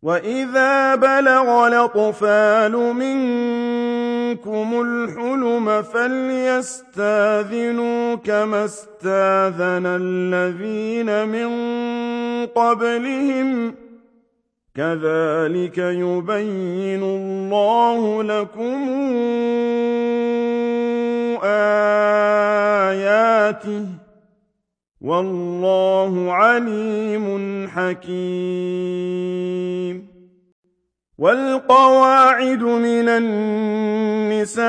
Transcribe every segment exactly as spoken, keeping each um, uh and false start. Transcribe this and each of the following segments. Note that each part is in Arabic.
وَإِذَا بَلَغَ الْأَطْفَالُ مِنكُمُ الْحُلُمَ فَلْيَسْتَأْذِنُوا كَمَا اسْتَأْذَنَ الَّذِينَ مِن قَبْلِهِمْ ۚ كَذَٰلِكَ يُبَيِّنُ اللَّهُ لَكُمْ آيَاتِهِ ۗ وَاللَّهُ عَلِيمٌ حَكِيمٌ. وَالْقَوَاعِدُ مِنَ النِّسَاءِ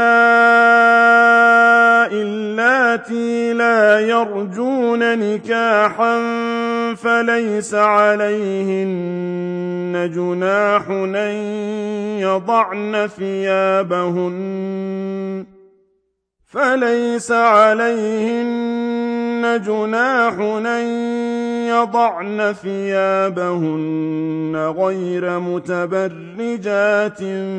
اللَّاتِي لَا يَرْجُونَ نِكَاحًا فَلَيْسَ عَلَيْهِنَّ جُنَاحٌ أَن يَضَعْنَ ثِيَابَهُنَّ فَلَيْسَ عَلَيْهِنَّ جُنَاحٌ أَن يَضَعْنَ ثِيَابَهُنَّ غَيْرَ مُتَبَرِّجَاتٍ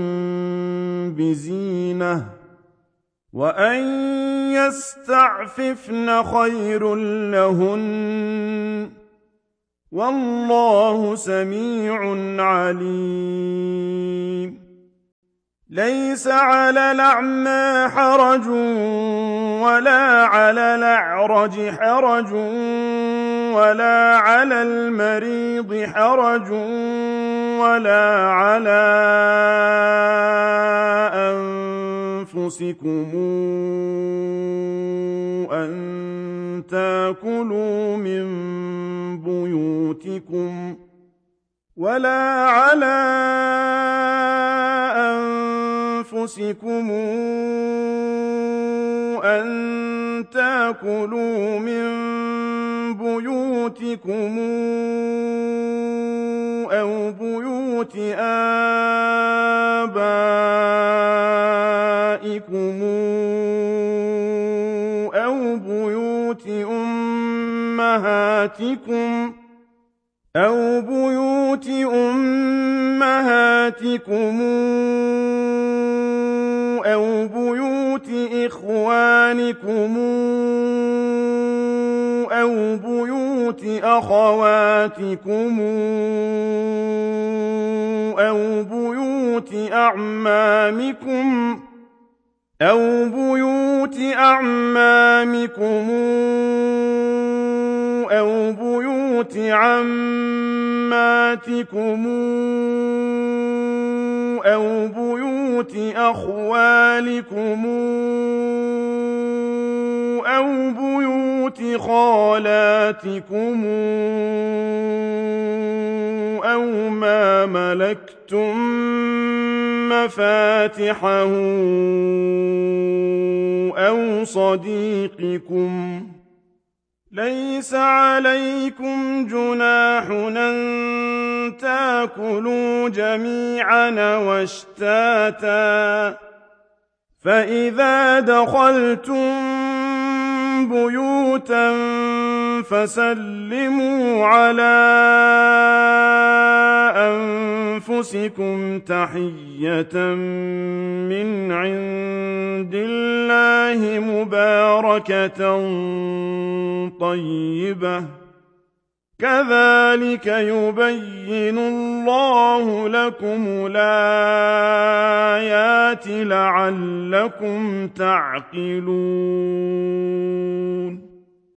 بِزِينَةٍ ۖ وَأَن يَسْتَعْفِفْنَ خَيْرٌ لَّهُنَّ ۗ وَاللَّهُ سَمِيعٌ عَلِيمٌ. لَيْسَ عَلَى الْأَعْمَىٰ حَرَجٌ وَلَا عَلَى الْأَعْرَجِ حَرَجٌ وَلَا عَلَى الْمَرِيضِ حَرَجٌ وَلَا عَلَىٰ أَنفُسِكُمْ أَن تَأْكُلُوا مِن بُيُوتِكُمْ وَلَا عَلَىٰ أَنفُسِكُمْ أَن تَأْكُلُوا مِن بُيُوتِكُمْ أَوْ بُيُوتِ آبَائِكُمْ أَوْ بُيُوتِ أُمَّهَاتِكُمْ أَوْ بُيُوتِ أُمَّهَاتِكُمْ أَوْ بُيُوتِ إِخْوَانِكُمْ أَوْ بُيُوتِ أَخَوَاتِكُمْ أَوْ بُيُوتِ أَعْمَامِكُمْ أَوْ بُيُوتِ أَعْمَامِكُمْ أَوْ بُيُوتِ عَمَّاتِكُمْ أَوْ بُيُوتِ أَخْوَالِكُمْ أَوْ بُيُوتِ خَالَاتِكُمْ أَوْ مَا مَلَكْتُم مَّفَاتِحَهُ أَوْ صَدِيقِكُمْ ۚ لَيْسَ عَلَيْكُمْ جُنَاحٌ أَن تَأْكُلُوا جَمِيعًا أَوْ أَشْتَاتًا ۚ فَإِذَا دَخَلْتُم بُيُوتًا فَسَلِّمُوا عَلَىٰ أَنفُسِكُمْ تَحِيَّةً مِّنْ عِندِ اللَّهِ مُبَارَكَةً طَيِّبَةً ۚ كَذَٰلِكَ يُبَيِّنُ اللَّهُ لَكُمُ الْآيَاتِ لَعَلَّكُمْ تَعْقِلُونَ.